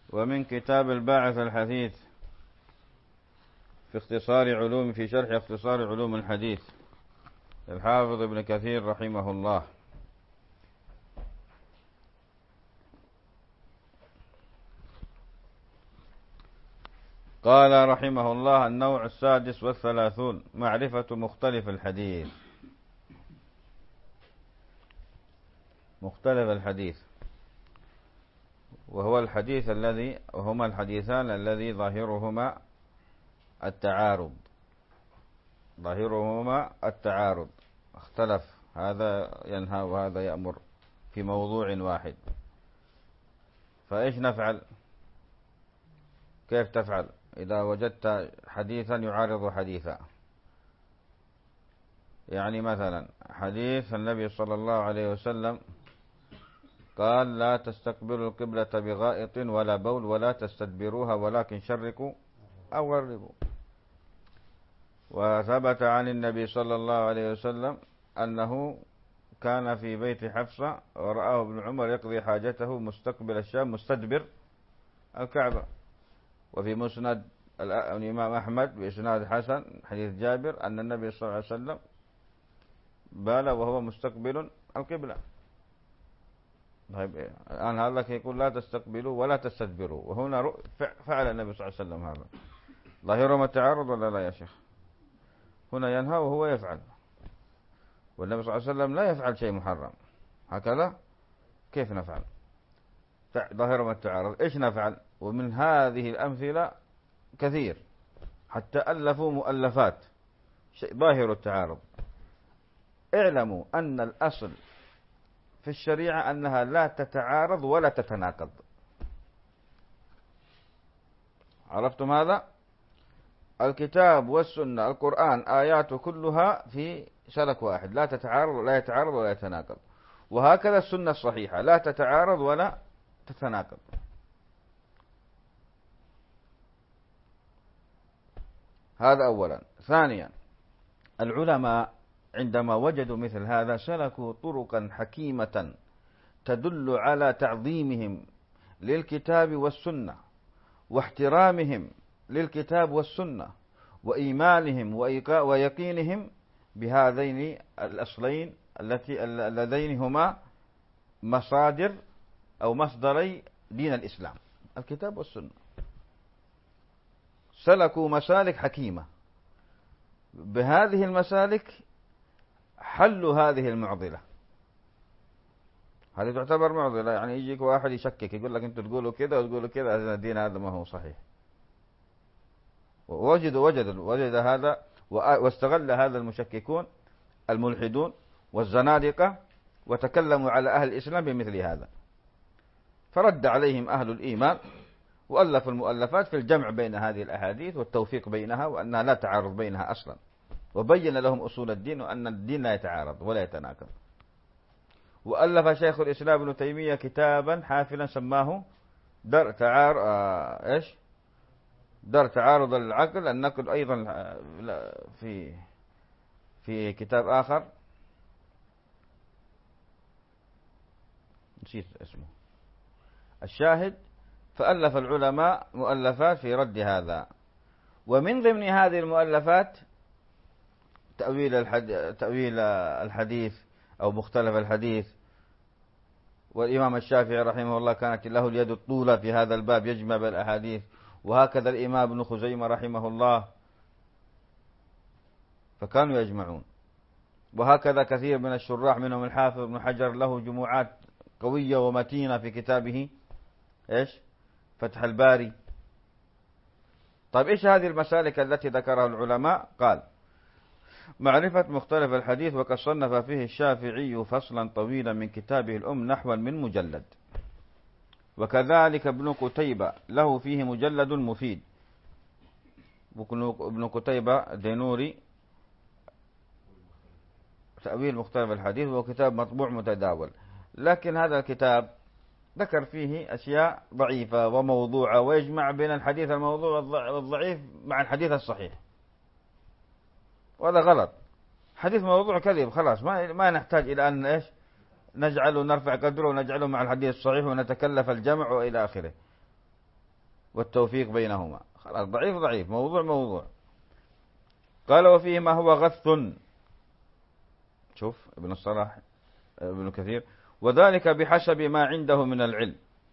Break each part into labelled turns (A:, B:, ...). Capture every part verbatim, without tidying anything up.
A: ومن كتاب الباعث الحثيث في اختصار علوم في شرح اختصار علوم الحديث الحافظ ابن كثير رحمه الله. قال رحمه الله: النوع السادس والثلاثون، معرفة مختلف الحديث. مختلف الحديث وهو الحديث الذي وهما الحديثان الذي ظاهرهما التعارض ظاهرهما التعارض اختلف، هذا ينهى وهذا يأمر في موضوع واحد، فإيش نفعل؟ كيف تفعل إذا وجدت حديثا يعارض حديثا؟ يعني مثلا حديث النبي صلى الله عليه وسلم قال: لا تستقبلوا القبلة بغائط ولا بول ولا تستدبروها ولكن شرقوا أو غربوا. وثبت عن النبي صلى الله عليه وسلم أنه كان في بيت حفصة ورآه ابن عمر يقضي حاجته مستقبل الشام مستدبر الكعبة. وفي مسند الإمام أحمد بإسناد حسن حديث جابر أن النبي صلى الله عليه وسلم بال وهو مستقبل القبلة. طيب الآن هذا يقول: لا تستقبلوا ولا تستدبروا، وهنا فعل النبي صلى الله عليه وسلم هذا. ظاهرهما التعارض ولا لا يا شيخ؟ هنا ينهى وهو يفعل، والنبي صلى الله عليه وسلم لا يفعل شيء محرم، هكذا كيف نفعل؟ ظاهرهما التعارض، إيش نفعل؟ ومن هذه الأمثلة كثير، حتى ألفوا مؤلفات شيء ظاهر التعارض. اعلموا أن الأصل في الشريعة أنها لا تتعارض ولا تتناقض. عرفتم هذا؟ الكتاب والسنة القرآن آياته كلها في سلك واحد، لا تتعارض ولا يتعارض ولا يتناقض. وهكذا السنة الصحيحة لا تتعارض ولا تتناقض. هذا أولا. ثانيا، العلماء عندما وجدوا مثل هذا سلكوا طرقا حكيمة تدل على تعظيمهم للكتاب والسنة واحترامهم للكتاب والسنة وإيمانهم ويقينهم بهذين الأصلين التي اللذين هما مصادر أو مصدري دين الإسلام، الكتاب والسنة. سلكوا مسالك حكيمة، بهذه المسالك حلوا هذه المعضلة. هذه تعتبر معضلة، يعني يجيك واحد يشكك يقول لك أنتوا تقولوا كذا وتقولوا كذا، هذا الدين هذا ما هو صحيح. ووجد وجد وجد هذا واستغل هذا المشككون الملحدون والزنادقة وتكلموا على أهل الإسلام بمثل هذا، فرد عليهم أهل الإيمان وألفوا المؤلفات في الجمع بين هذه الأحاديث والتوفيق بينها وأنها لا تعارض بينها أصلا، وبين لهم أصول الدين وأن الدين لا يتعارض ولا يتناقض. وألف شيخ الإسلام ابن تيمية كتابا حافلا سماه در تعار آه إيش در تعارض العقل النقل، أيضا في في كتاب آخر نسيت اسمه. الشاهد، فألف العلماء مؤلفات في رد هذا. ومن ضمن هذه المؤلفات تأويل الحديث, تأويل الحديث أو مختلف الحديث. والإمام الشافعي رحمه الله كانت له اليد الطولة في هذا الباب يجمع بالأحاديث، وهكذا الإمام ابن خزيمة رحمه الله فكانوا يجمعون، وهكذا كثير من الشراح منهم الحافظ ابن حجر له جموعات قوية ومتينة في كتابه إيش فتح الباري. طيب إيش هذه المسالك التي ذكرها العلماء؟ قال: معرفة مختلف الحديث، وقد صنف فيه الشافعي فصلا طويلا من كتابه الأم نحوا من مجلد، وكذلك ابن قتيبة له فيه مجلد مفيد. ابن قتيبة دينوري تأويل مختلف الحديث، وهو كتاب مطبوع متداول، لكن هذا الكتاب ذكر فيه أشياء ضعيفة وموضوعة، ويجمع بين الحديث الموضوع والضعيف مع الحديث الصحيح، وهذا غلط. حديث موضوع كذب خلاص، ما ما نحتاج إلى أن إيش نجعله نرفع قدره ونجعله مع الحديث الصحيح ونتكلف الجمع وإلى آخره. والتوفيق بينهما. خلاص ضعيف ضعيف، موضوع موضوع. قال وفيه ما هو غث، شوف ابن الصلاح ابن كثير، وذلك بحسب ما عنده من العلم.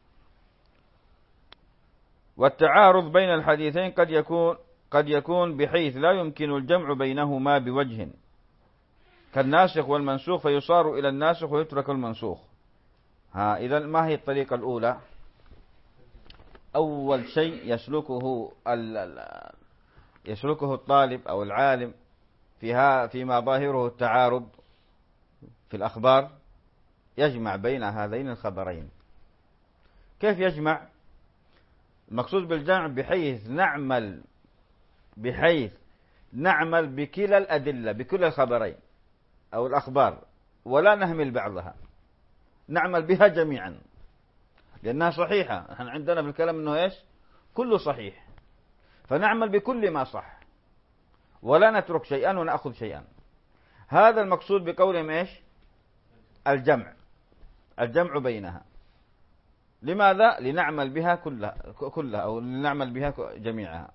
A: والتعارض بين الحديثين قد يكون قد يكون بحيث لا يمكن الجمع بينهما بوجه، كالناسخ والمنسوخ، فيصار إلى الناسخ ويترك المنسوخ. ها إذا ما هي الطريقة الأولى؟ أول شيء يسلكه يسلكه الطالب أو العالم فيها فيما ظاهره التعارض في الأخبار، يجمع بين هذين الخبرين. كيف يجمع؟ المقصود بالجمع بحيث نعمل بحيث نعمل بكلا الأدلة، بكل الخبرين أو الأخبار، ولا نهمل بعضها، نعمل بها جميعا لأنها صحيحة. نحن عندنا في الكلام أنه إيش؟ كله صحيح، فنعمل بكل ما صح ولا نترك شيئا ونأخذ شيئا. هذا المقصود بقولهم إيش؟ الجمع، الجمع بينها. لماذا؟ لنعمل بها كلها كلها أو لنعمل بها جميعها.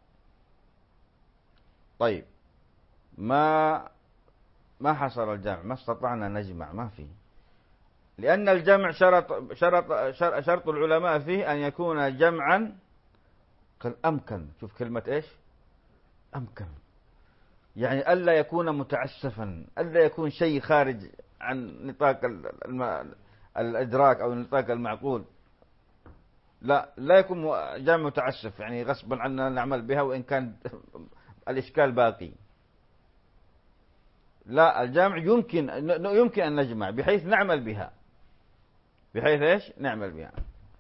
A: طيب ما ما حصل الجمع، ما استطعنا نجمع، ما في، لأن الجمع شرط شرط شرط العلماء فيه أن يكون جمعا أمكن. شوف كلمة إيش؟ أمكن، يعني ألا يكون متعسفا، ألا يكون شيء خارج عن نطاق الإدراك أو نطاق المعقول. لا لا يكون جمع متعسف، يعني غصبا عنا نعمل بها وإن كان الإشكال باقي. لا، الجمع يمكن يمكن أن نجمع بحيث نعمل بها، بحيث إيش؟ نعمل بها.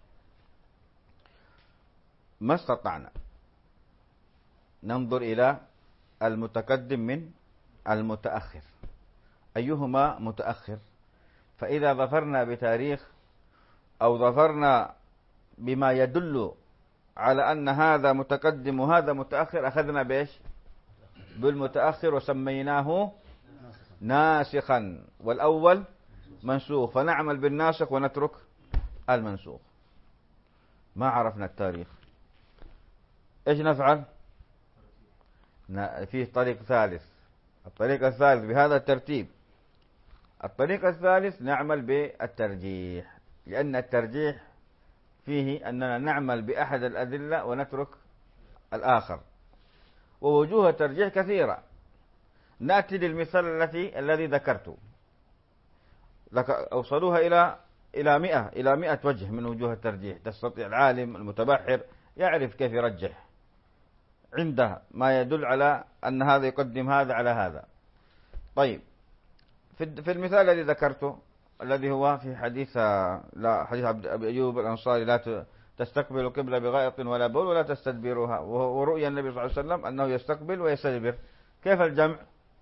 A: ما استطعنا. ننظر إلى المتقدم من المتأخر، أيهما متأخر؟ فإذا ظفرنا بتاريخ أو ظفرنا بما يدل على أن هذا متقدم وهذا متأخر، أخذنا بإيش؟ بالمتأخر وسميناه ناسخا، والأول منسوخ، فنعمل بالناسخ ونترك المنسوخ. ما عرفنا التاريخ، إيش نفعل؟ فيه طريق ثالث. الطريق الثالث بهذا الترتيب. الطريق الثالث نعمل بالترجيح، لأن الترجيح فيه أننا نعمل بأحد الأدلة ونترك الآخر. ووجوه الترجيح كثيرة. نأتي للمثال التي الذي ذكرته، أوصلوها إلى إلى مئة إلى مئة وجه من وجوه الترجيح. تستطيع العالم المتبحر يعرف كيف يرجح، عنده ما يدل على أن هذا يقدم هذا على هذا. طيب في المثال الذي ذكرته الذي هو في حديث لا حديث أبي أيوب الأنصاري، لا تستقبل القبلة بغائط ولا بول ولا تستدبرها، ورؤيا النبي صلى الله عليه وسلم أنه يستقبل ويستدبر. كيف الجمع؟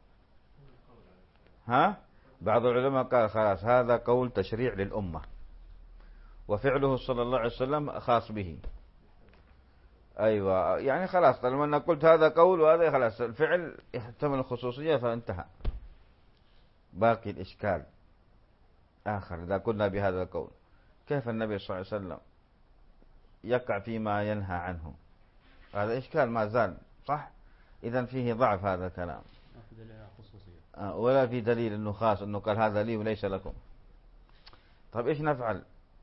A: ها؟ بعض العلماء قال خلاص هذا قول تشريع للأمة، وفعله صلى الله عليه وسلم خاص به. أيوة، يعني خلاص طالما أنا قلت هذا قول وهذا خلاص الفعل يحتمل الخصوصية فانتهى. باقي الإشكال آخر. إذا قلنا بهذا القول، كيف النبي صلى الله عليه وسلم يقع فيما ينهى عنه؟ هذا إشكال ما زال، صح؟ إذن فيه ضعف هذا الكلام، ولا في دليل أنه خاص، أنه قال هذا لي وليس لكم. طيب إيش نفعل؟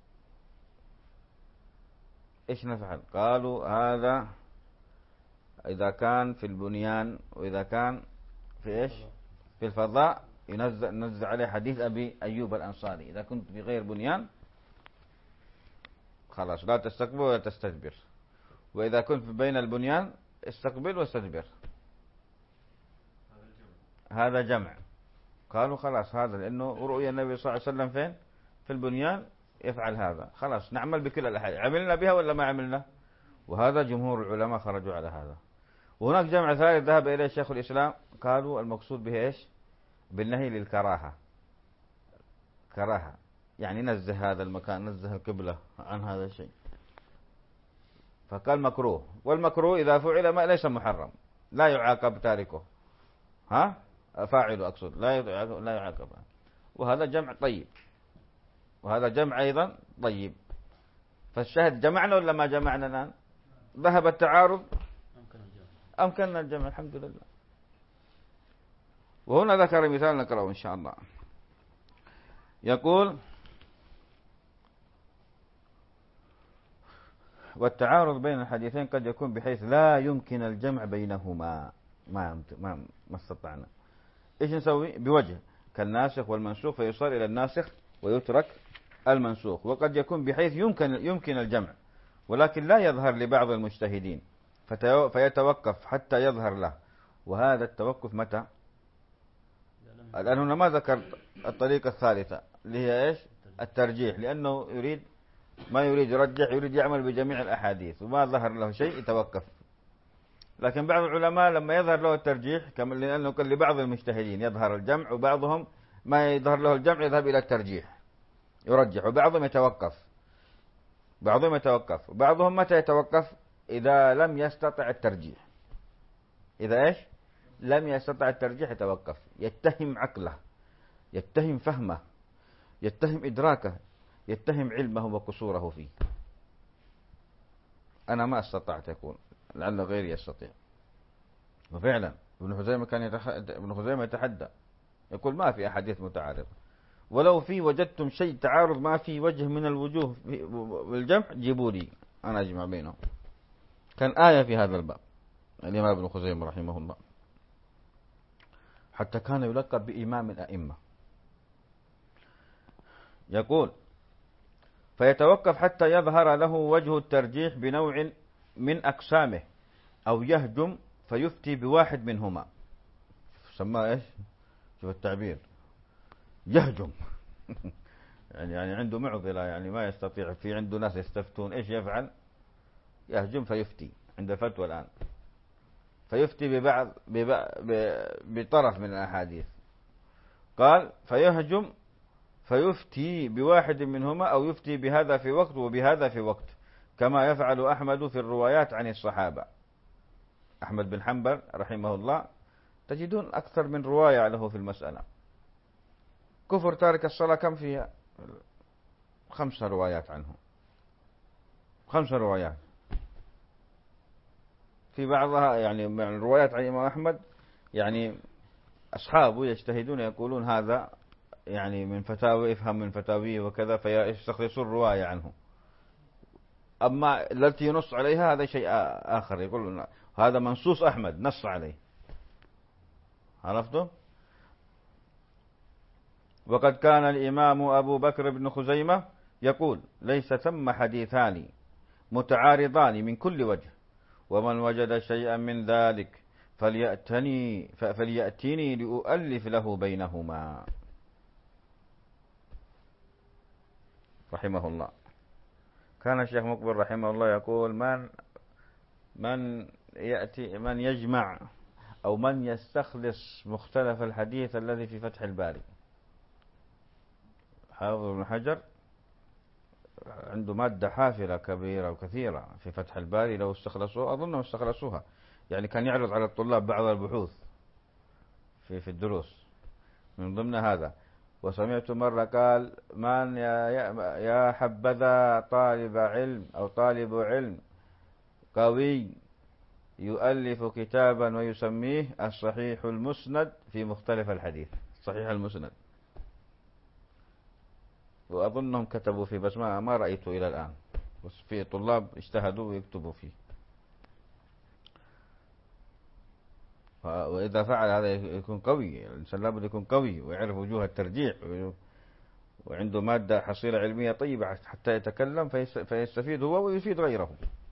A: إيش نفعل؟ قالوا هذا إذا كان في البنيان، وإذا كان في إيش؟ في الفضاء ينزل نزل عليه حديث أبي أيوب الأنصاري، إذا كنت في غير بنيان خلاص لا تستقبل ولا تستدبر، وإذا كنت بين البنيان استقبل واستدبر. هذا جمع. قالوا خلاص هذا لأنه رؤيا النبي صلى الله عليه وسلم فين؟ في البنيان يفعل هذا، خلاص نعمل بكل الأحاديث. عملنا بها ولا ما عملنا؟ وهذا جمهور العلماء خرجوا على هذا. وهناك جمع ثالث ذهب إليه شيخ الإسلام، قالوا المقصود به إيش؟ بالنهي للكراهة. كراهة يعني نزه هذا المكان، نزه القبلة عن هذا الشيء، فقال مكروه. والمكروه إذا فعل ما ليس محرم، لا يعاقب تاركه، ها فاعله أقصد، لا لا يعاقب. وهذا جمع طيب، وهذا جمع أيضا طيب. فالشاهد جمعنا ولا ما جمعنا الآن؟ ذهب التعارض أمكننا الجمع الحمد لله. وهنا ذكر مثال نقرأه إن شاء الله. يقول والتعارض بين الحديثين قد يكون بحيث لا يمكن الجمع بينهما، ما ما ما استطعنا. إيش نسوي؟ بوجه كالناسخ والمنسوخ، فيصار إلى الناسخ ويترك المنسوخ. وقد يكون بحيث يمكن يمكن الجمع ولكن لا يظهر لبعض المجتهدين فيتوقف حتى يظهر له. وهذا التوقف متى؟ الآن هنا ما ذكر الطريقة الثالثة اللي هي إيش؟ الترجيح، لأنه يريد ما يريد يرجح، يريد يعمل بجميع الأحاديث وما ظهر له شيء يتوقف. لكن بعض العلماء لما يظهر له الترجيح، كما لأنه كل لبعض المجتهدين يظهر الجمع، وبعضهم ما يظهر له الجمع يذهب إلى الترجيح يرجح، وبعضهم يتوقف بعضهم يتوقف وبعضهم متى يتوقف؟ إذا لم يستطع الترجيح. إذا إيش؟ لم يستطع الترجيح يتوقف، يتهم عقله، يتهم فهمه، يتهم إدراكه، يتهم علمه وقصوره فيه. أنا ما استطعت يقول، لعل غيري يستطيع. وفعلا ابن خزيمة كان يتح... ابن خزيمة يتحدى يقول ما في أحاديث متعارضة، ولو في وجدتم شيء تعارض ما في وجه من الوجوه بالجمع جيبوا لي أنا أجمع بينهم. كان آية في هذا الباب الإمام ابن خزيمة رحمه الله، حتى كان يلقب بإمام الأئمة. يقول فيتوقف حتى يظهر له وجه الترجيح بنوع من أقسامه، أو يهجم فيفتي بواحد منهما. سماه إيش؟ شوف التعبير، يهجم يعني يعني عنده معضلة، يعني ما يستطيع، في عنده ناس يستفتون، إيش يفعل؟ يهجم فيفتي عند الفتوى الآن، فيفتي ببعض بطرف من الأحاديث. قال فيهجم فيفتي بواحد منهما، أو يفتي بهذا في وقت وبهذا في وقت، كما يفعل أحمد في الروايات عن الصحابة. أحمد بن حنبل رحمه الله تجدون أكثر من رواية له في المسألة. كفر تارك الصلاة كم فيها؟ خمس روايات عنه، خمس روايات. في بعضها يعني من الروايات عن الإمام أحمد يعني أصحابه يجتهدون يقولون هذا يعني من فتاوى، يفهم من فتاويه وكذا، فيستخلصون رواية عنه. أما التي ينص عليها هذا شيء آخر، يقول هذا منصوص أحمد نص عليه. عرفتم؟ وقد كان الإمام أبو بكر بن خزيمة يقول ليس ثم حديثان متعارضان من كل وجه، ومن وجد شيئا من ذلك فليأتني فليأتيني لأؤلف له بينهما. رحمه الله. كان الشيخ مقبل رحمه الله يقول من من يأتي من يجمع أو من يستخلص مختلف الحديث الذي في فتح الباري. حافظ ابن حجر عنده مادة حافلة كبيرة وكثيرة في فتح الباري، لو استخلصوها أظنهم استخلصوها، يعني كان يعرض على الطلاب بعض البحوث في في الدروس من ضمن هذا. وسمعت مرة قال من يا, يا حبذا طالب علم أو طالب علم قوي يؤلف كتابا ويسميه الصحيح المسند في مختلف الحديث. صحيح المسند، وأظنهم كتبوا فيه بس ما ما رأيته إلى الآن، بس في طلاب اجتهدوا ويكتبوا فيه. وإذا فعل هذا يكون قوي، الإنسان لابد يكون قوي ويعرف وجوه الترجيح، وعنده مادة حصيلة علمية طيبة حتى يتكلم فيستفيد هو ويفيد غيره.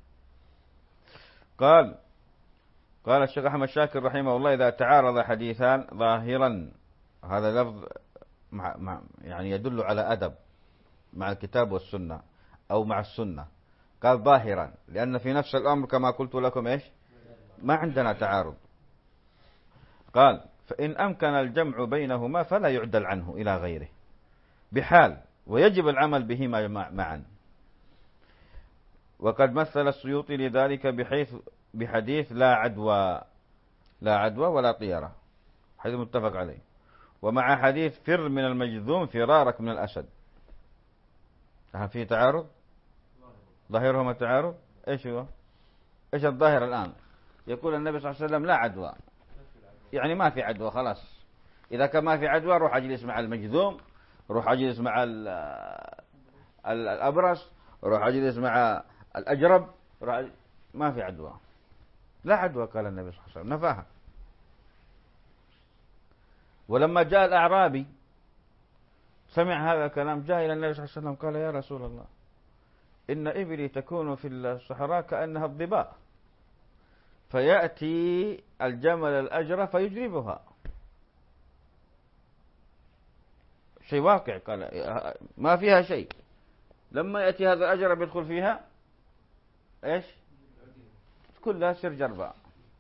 A: قال قال الشيخ أحمد شاكر رحمه الله إذا تعارض حديثان ظاهرا، هذا لفظ مع مع يعني يدل على أدب مع الكتاب والسنة أو مع السنة. قال ظاهرا لأن في نفس الأمر كما قلت لكم إيش ما عندنا تعارض. قال فإن أمكن الجمع بينهما فلا يعدل عنه إلى غيره بحال، ويجب العمل بهما معا. وقد مثل السيوطي لذلك بحيث بحديث لا عدوى لا عدوى ولا طيرة، حديث متفق عليه، ومع حديث فر من المجذوم فرارك من الأسد. هل فيه تعارض؟ ظاهرهما تعارض؟ إيش هو؟ إيش الظاهر الآن؟ يقول النبي صلى الله عليه وسلم لا عدوى، يعني ما في عدوى خلاص. إذا كان ما في عدوى روح أجلس مع المجذوم، روح أجلس مع الأبرص، روح أجلس مع الأجرب، روح أجلس. ما في عدوى، لا عدوى قال النبي صلى الله عليه وسلم، نفاها. ولما جاء الأعرابي سمع هذا الكلام جاء إلى النبي صلى الله عليه وسلم قال يا رسول الله إن إبلي تكون في الصحراء كأنها الضباء، فيأتي الجمل الأجرة فيجربها. شيء واقع، قال ما فيها شيء. لما يأتي هذا الأجرة بيدخل فيها إيش؟ كلها سر جرباء.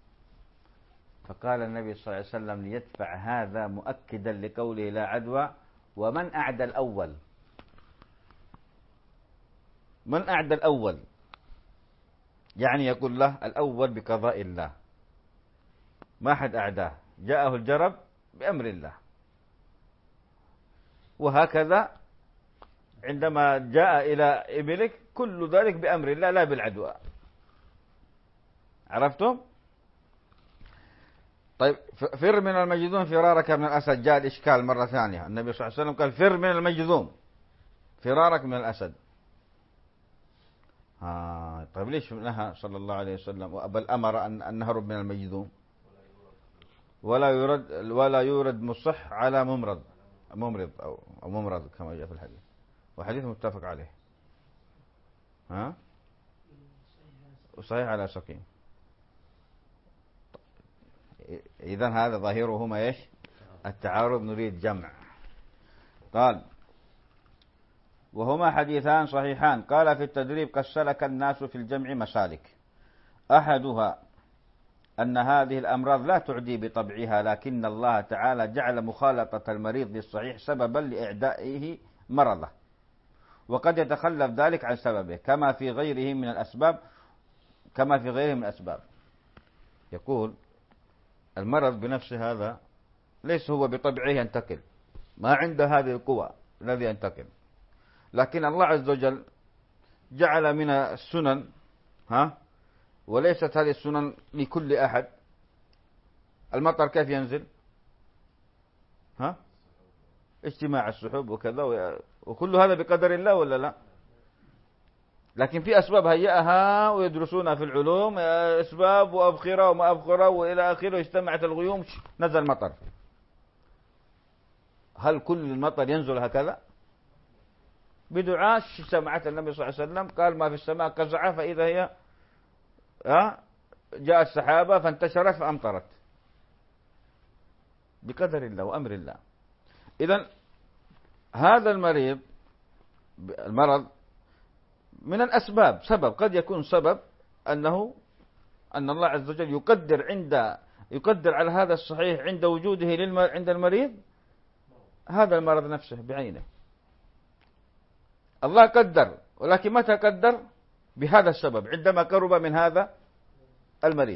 A: فقال النبي صلى الله عليه وسلم ليدفع هذا مؤكدا لقوله لا عدوى: ومن أعدى الأول؟ من أعدى الأول؟ يعني يقول له الأول بقضاء الله، ما حد أعداه، جاءه الجرب بأمر الله. وهكذا عندما جاء إلى إبلك كل ذلك بأمر الله لا بالعدوى. عرفتم؟ طيب فر من المجذوم فرارك من الأسد. جاء الإشكال مرة ثانية، النبي صلى الله عليه وسلم قال فر من المجذوم فرارك من الأسد. آه طيب ليش نهى صلى الله عليه وسلم بل أمر أن أن نهرب من المجذوم؟ ولا يرد ولا يورد مصح على ممرض ممرض أو أو ممرض كما جاء في الحديث، وحديث متفق عليه. ها وصحيح على سقيم. إذن هذا ظاهرهما إيش؟ التعارض، نريد جمع. قال وهما حديثان صحيحان. قال في التدريب قد سلك الناس في الجمع مسالك، أحدها أن هذه الأمراض لا تعدي بطبعها، لكن الله تعالى جعل مخالطة المريض للصحيح سببا لإعدائه مرضه، وقد يتخلف ذلك عن سببه كما في غيره من الأسباب كما في غيره من الأسباب. يقول المرض بنفسه هذا ليس هو بطبعه ينتقل، ما عنده هذه القوة الذي ينتقل، لكن الله عز وجل جعل من السنن ها وليست هذه السنن لكل أحد. المطر كيف ينزل؟ ها اجتماع السحب وكذا، وكل هذا بقدر الله ولا لا؟ لكن في أسباب هيئها ويدرسونها في العلوم، أسباب وأبخرة وما أبخرة وإلى آخره، اجتمعت الغيوم نزل مطر. هل كل المطر ينزل هكذا؟ بدعاء سمعت النبي صلى الله عليه وسلم قال ما في السماء قزعة فإذا هي جاءت السحابة فانتشرت فأمطرت، بقدر الله وأمر الله. إذن هذا المريض المرض من الأسباب، سبب قد يكون سبب أنه أن الله عز وجل يقدر عند يقدر على هذا الصحيح عند وجوده عند المريض هذا المرض نفسه بعينه. الله قدر، ولكن متى قدر؟ بهذا السبب، عندما قرب من هذا المريض.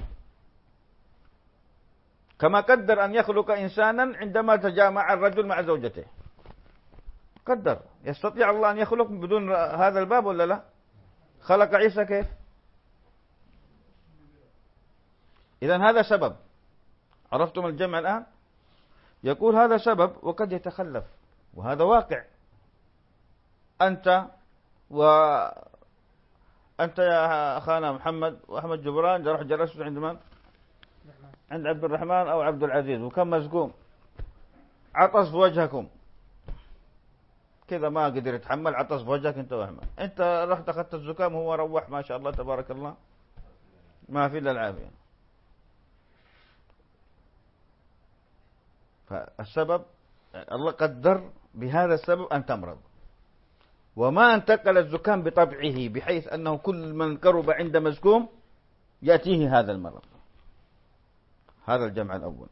A: كما قدر أن يخلق إنسانا عندما تجامع الرجل مع زوجته، قدر. يستطيع الله أن يخلق بدون هذا الباب ولا لا؟ خلق عيسى كيف؟ إذن هذا سبب. عرفتم الجمع الآن؟ يقول هذا سبب وقد يتخلف، وهذا واقع. أنت وأنت يا أخانا محمد وأحمد جبران رح جلست عند من؟ عند عبد الرحمن أو عبد العزيز، وكم مزقوم عطس في وجهكم كذا، ما قدر يتحمل، عطس في وجهك أنت وأحمد، أنت رحت أخذت الزكام وهو روح ما شاء الله تبارك الله ما في إلا العافية. فالسبب الله قدر بهذا السبب أن تمرض، وما انتقل الزكام بطبعه بحيث أنه كل من قرب عند مزكوم يأتيه هذا المرض. هذا الجمع الأول.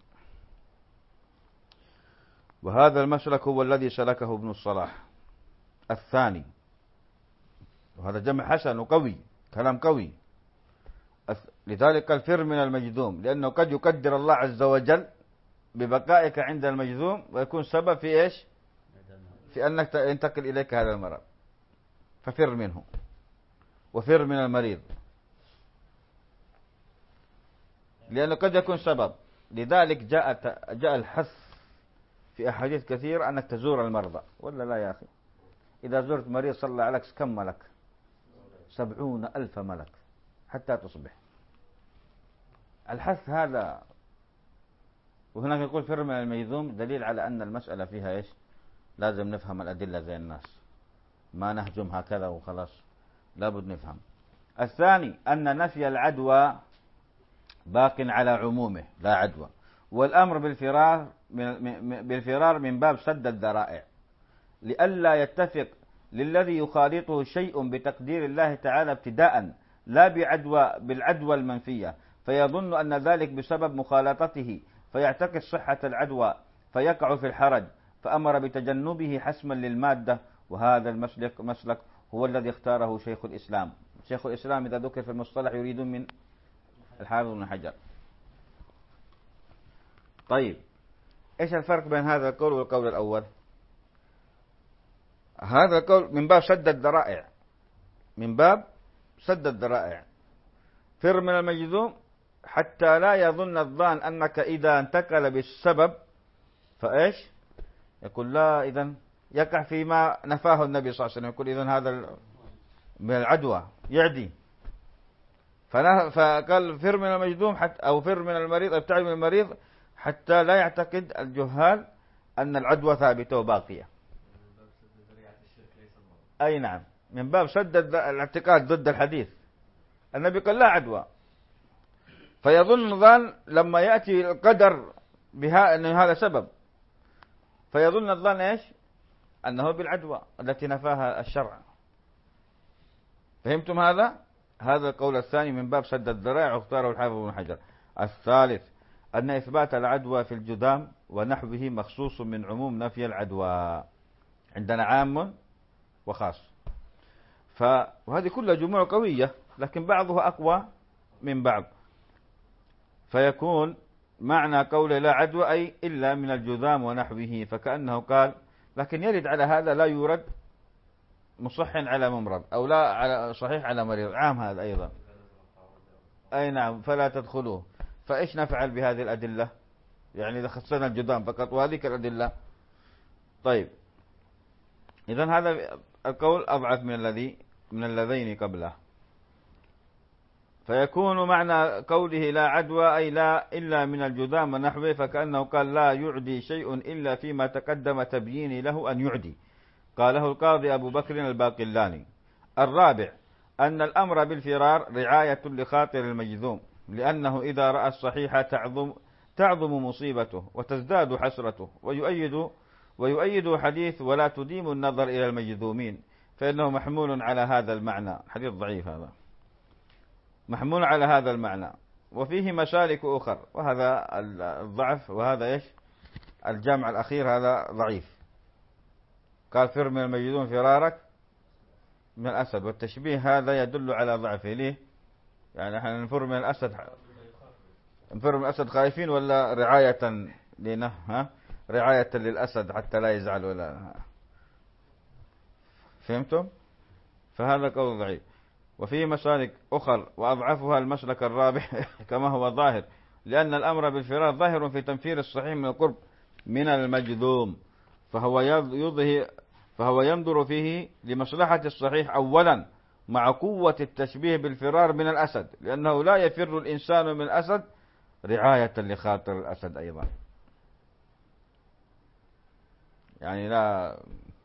A: وهذا المسلك هو الذي سلكه ابن الصلاح الثاني، وهذا جمع حسن وقوي، كلام قوي. لذلك قال فر من المجذوم، لأنه قد يقدر الله عز وجل ببقائك عند المجذوم ويكون سبب في إيش؟ في أنك ينتقل إليك هذا المرض، ففر منه. وفر من المريض، لأنه قد يكون سبب. لذلك جاء جاء الحث في أحاديث كثيرة أنك تزور المرضى، ولا لا يا أخي؟ إذا زرت مريض صلى عليك كم ملك؟ سبعون ألف ملك حتى تصبح. الحث هذا. وهناك يقول فر من الميذوم، دليل على أن المسألة فيها إيش؟ لازم نفهم الأدلة زي الناس، ما نهجم هكذا وخلاص، لابد نفهم. الثاني أن نفي العدوى باق على عمومه لا عدوى، والأمر بالفرار من بالفرار من باب سد الذرائع، لئلا يتفق للذي يخالطه شيء بتقدير الله تعالى ابتداء، لا بعدوى بالعدوى المنفية، فيظن أن ذلك بسبب مخالطته، فيعتقد صحة العدوى فيقع في الحرج، فأمر بتجنبه حسما للمادة. وهذا المسلك مسلك هو الذي اختاره شيخ الإسلام. شيخ الإسلام إذا ذكر في المصطلح يريدون من الحافظ بن حجر. طيب، إيش الفرق بين هذا القول والقول الأول؟ هذا القول من باب سد الذرائع، من باب سد الذرائع، فر من المجذوم حتى لا يظن الظان أنك إذا انتقل بالسبب فإيش يقول لا، إذن يقع فيما نفاه النبي صلى الله عليه وسلم، يقول إذن هذا من العدوى يعدي. فقال فر من المجذوم حتى أو فر من المريض، ابتعد من المريض حتى لا يعتقد الجهال أن العدوى ثابتة وباقية. أي نعم، من باب سد الاعتقاد ضد الحديث. النبي قال لا عدوى، فيظن ظن لما يأتي القدر بها أن هذا سبب، فيظن الظن إيش؟ أنه بالعدوى التي نفاها الشرع. فهمتم هذا؟ هذا القول الثاني من باب سد الذرائع، واختاره الحافظ بن حجر. الثالث أن إثبات العدوى في الجذام ونحوه مخصوص من عموم نفي العدوى، عندنا عام وخاص. فهذه كلها جموع قوية، لكن بعضها أقوى من بعض. فيكون معنى قول لا عدوى أي إلا من الجذام ونحوه، فكأنه قال، لكن يرد على هذا لا يورد مصح على ممرض، أو لا على صحيح على مريض، عام هذا أيضا. أي نعم، فلا تدخلوه. فإيش نفعل بهذه الأدلة؟ يعني إذا خصنا الجذام فقط وهذه الأدلة. طيب، إذن هذا القول أضعف من الذي من اللذين قبله. فيكون معنى قوله لا عدوى أي لا إلا من الجذام ونحوه، فكأنه قال لا يعدي شيء إلا فيما تقدم تبيين له أن يعدي. قاله القاضي أبو بكر الباقلاني. الرابع أن الأمر بالفرار رعاية لخاطر المجذوم، لأنه إذا رأى الصحيح تعظم تعظم مصيبته وتزداد حسرته، ويؤيد ويؤيد حديث ولا تديم النظر إلى المجذومين، فإنه محمول على هذا المعنى. حديث ضعيف هذا، محمول على هذا المعنى، وفيه مسالك أخر، وهذا الضعف، وهذا إيش الجمع الأخير هذا ضعيف. قال فر من المجذوم فرارك من الأسد، والتشبيه هذا يدل على ضعفه. ليه؟ يعني احنا نفر من الأسد، نفر من الأسد خايفين ولا رعاية لنا؟ ها؟ رعاية للأسد حتى لا يزعل ولا. فهمتم؟ فهذا قول ضعيف. وفيه مسالك أخر وأضعفها المسلك الرابع كما هو ظاهر، لأن الأمر بالفرار ظاهر في تنفير الصحيح من القرب من المجذوم، فهو يظهر فهو ينظر فيه لمصلحة الصحيح أولا، مع قوة التشبيه بالفرار من الأسد، لأنه لا يفر الإنسان من الأسد رعاية لخاطر الأسد أيضا. يعني لا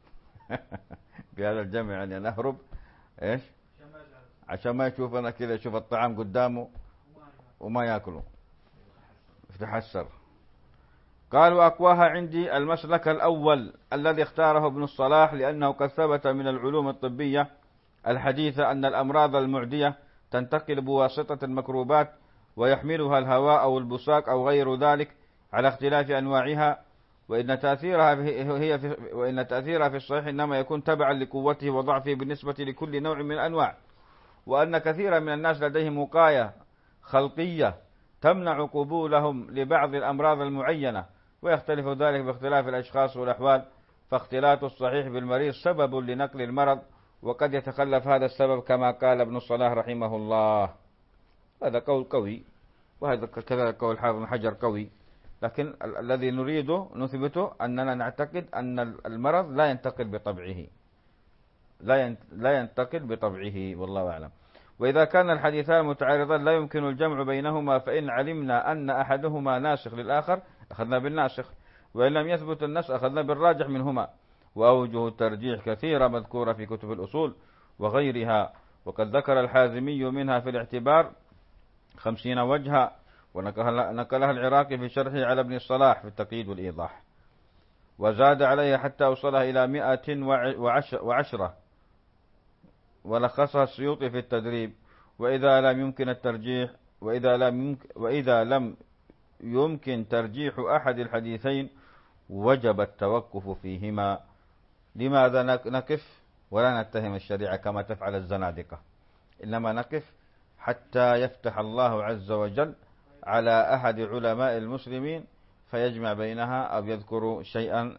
A: بهذا الجمع يعني نهرب إيش عشان ما يشوفنا كذا، يشوف الطعام قدامه وما يأكله يتحسر. قال وأقواها عندي المسلك الأول الذي اختاره ابن الصلاح، لأنه قد ثبت من العلوم الطبية الحديثة أن الأمراض المعدية تنتقل بواسطة الميكروبات، ويحملها الهواء أو البصاق أو غير ذلك على اختلاف أنواعها، وإن تأثيرها هي في وإن تأثيرها في الصحيح إنما يكون تبعا لقوته وضعفه بالنسبة لكل نوع من الأنواع، وأن كثيرا من الناس لديهم وقاية خلقية تمنع قبولهم لبعض الأمراض المعينة، ويختلف ذلك باختلاف الأشخاص والأحوال، فاختلاط الصحيح بالمريض سبب لنقل المرض، وقد يتخلف هذا السبب كما قال ابن الصلاح رحمه الله. هذا قول قوي وهذا كذلك قول حافظ بن حجر قوي، لكن ال الذي نريده نثبته أننا نعتقد أن المرض لا ينتقل بطبعه، لا لا ينتقل بطبعه، والله أعلم. وإذا كان الحديثان متعارضان لا يمكن الجمع بينهما، فإن علمنا أن أحدهما ناسخ للآخر أخذنا بالناسخ، وإن لم يثبت النسخ أخذنا بالراجح منهما. وأوجه الترجيح كثيرة مذكورة في كتب الأصول وغيرها، وقد ذكر الحازمي منها في الاعتبار خمسين وجها، ونقلها العراقي في شرحه على ابن الصلاح في التقييد والإيضاح، وزاد عليها حتى أوصلها إلى مئة وعشرة، ولخصها السيوطي في التدريب. وإذا لم يمكن الترجيح وإذا لم يمكن, وإذا لم يمكن ترجيح أحد الحديثين وجب التوقف فيهما. لماذا نقف ولا نتهم الشريعة كما تفعل الزنادقة؟ إنما نقف حتى يفتح الله عز وجل على أحد علماء المسلمين فيجمع بينها أو يذكر شيئا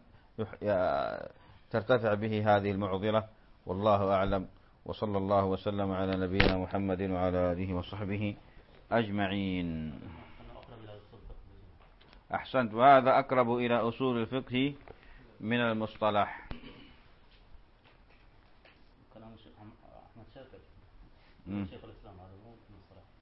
A: ترتفع به هذه المعضلة، والله أعلم. وصلى الله وسلم على نبينا محمد وعلى آله وصحبه أجمعين. أحسنت، وهذا أقرب إلى أصول الفقه من المصطلح.
B: كلام الشيخ أحمد شاكر، شيخ